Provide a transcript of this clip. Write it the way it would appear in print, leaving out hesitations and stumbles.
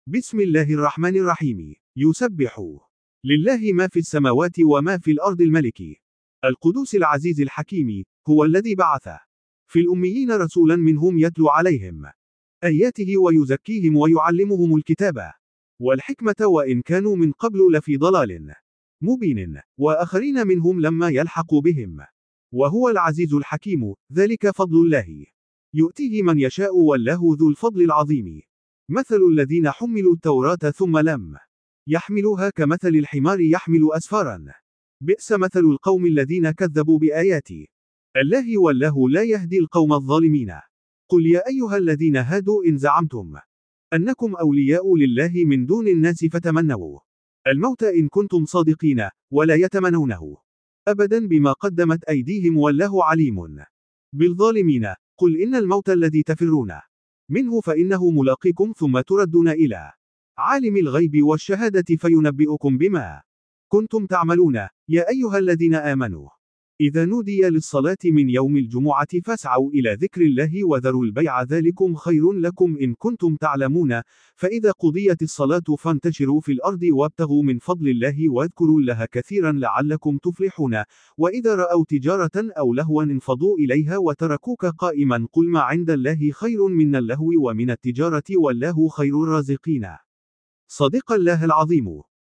بسم الله الرحمن الرحيم. يسبح لله ما في السماوات وما في الأرض الملك القدوس العزيز الحكيم، هو الذي بعث في الأميين رسولا منهم يتلو عليهم آياته ويزكيهم ويعلمهم الكتاب والحكمة وإن كانوا من قبل لفي ضلال مبين، وآخرين منهم لما يلحقوا بهم، وهو العزيز الحكيم. ذلك فضل الله يؤتيه من يشاء والله ذو الفضل العظيم. مثل الذين حملوا التوراة ثم لم يحملوها كمثل الحمار يحمل أسفارا، بئس مثل القوم الذين كذبوا بآيات الله والله لا يهدي القوم الظالمين. قل يا أيها الذين هادوا إن زعمتم أنكم أولياء لله من دون الناس فتمنوا الموت إن كنتم صادقين، ولا يتمنونه أبدا بما قدمت أيديهم والله عليم بالظالمين. قل إن الموت الذي تفرون منه فإنه ملاقيكم ثم تردون إلى عالم الغيب والشهادة فينبئكم بما كنتم تعملون. يا أيها الذين آمنوا إذا نودي للصلاة من يوم الجمعة فاسعوا إلى ذكر الله وذروا البيع ذلكم خير لكم إن كنتم تعلمون. فإذا قضيت الصلاة فانتشروا في الأرض وابتغوا من فضل الله واذكروا الله كثيرا لعلكم تفلحون. وإذا رأوا تجارة أو لهوا انفضوا إليها وتركوك قائما قل ما عند الله خير من اللهو ومن التجارة والله خير الرازقين. صدق الله العظيم.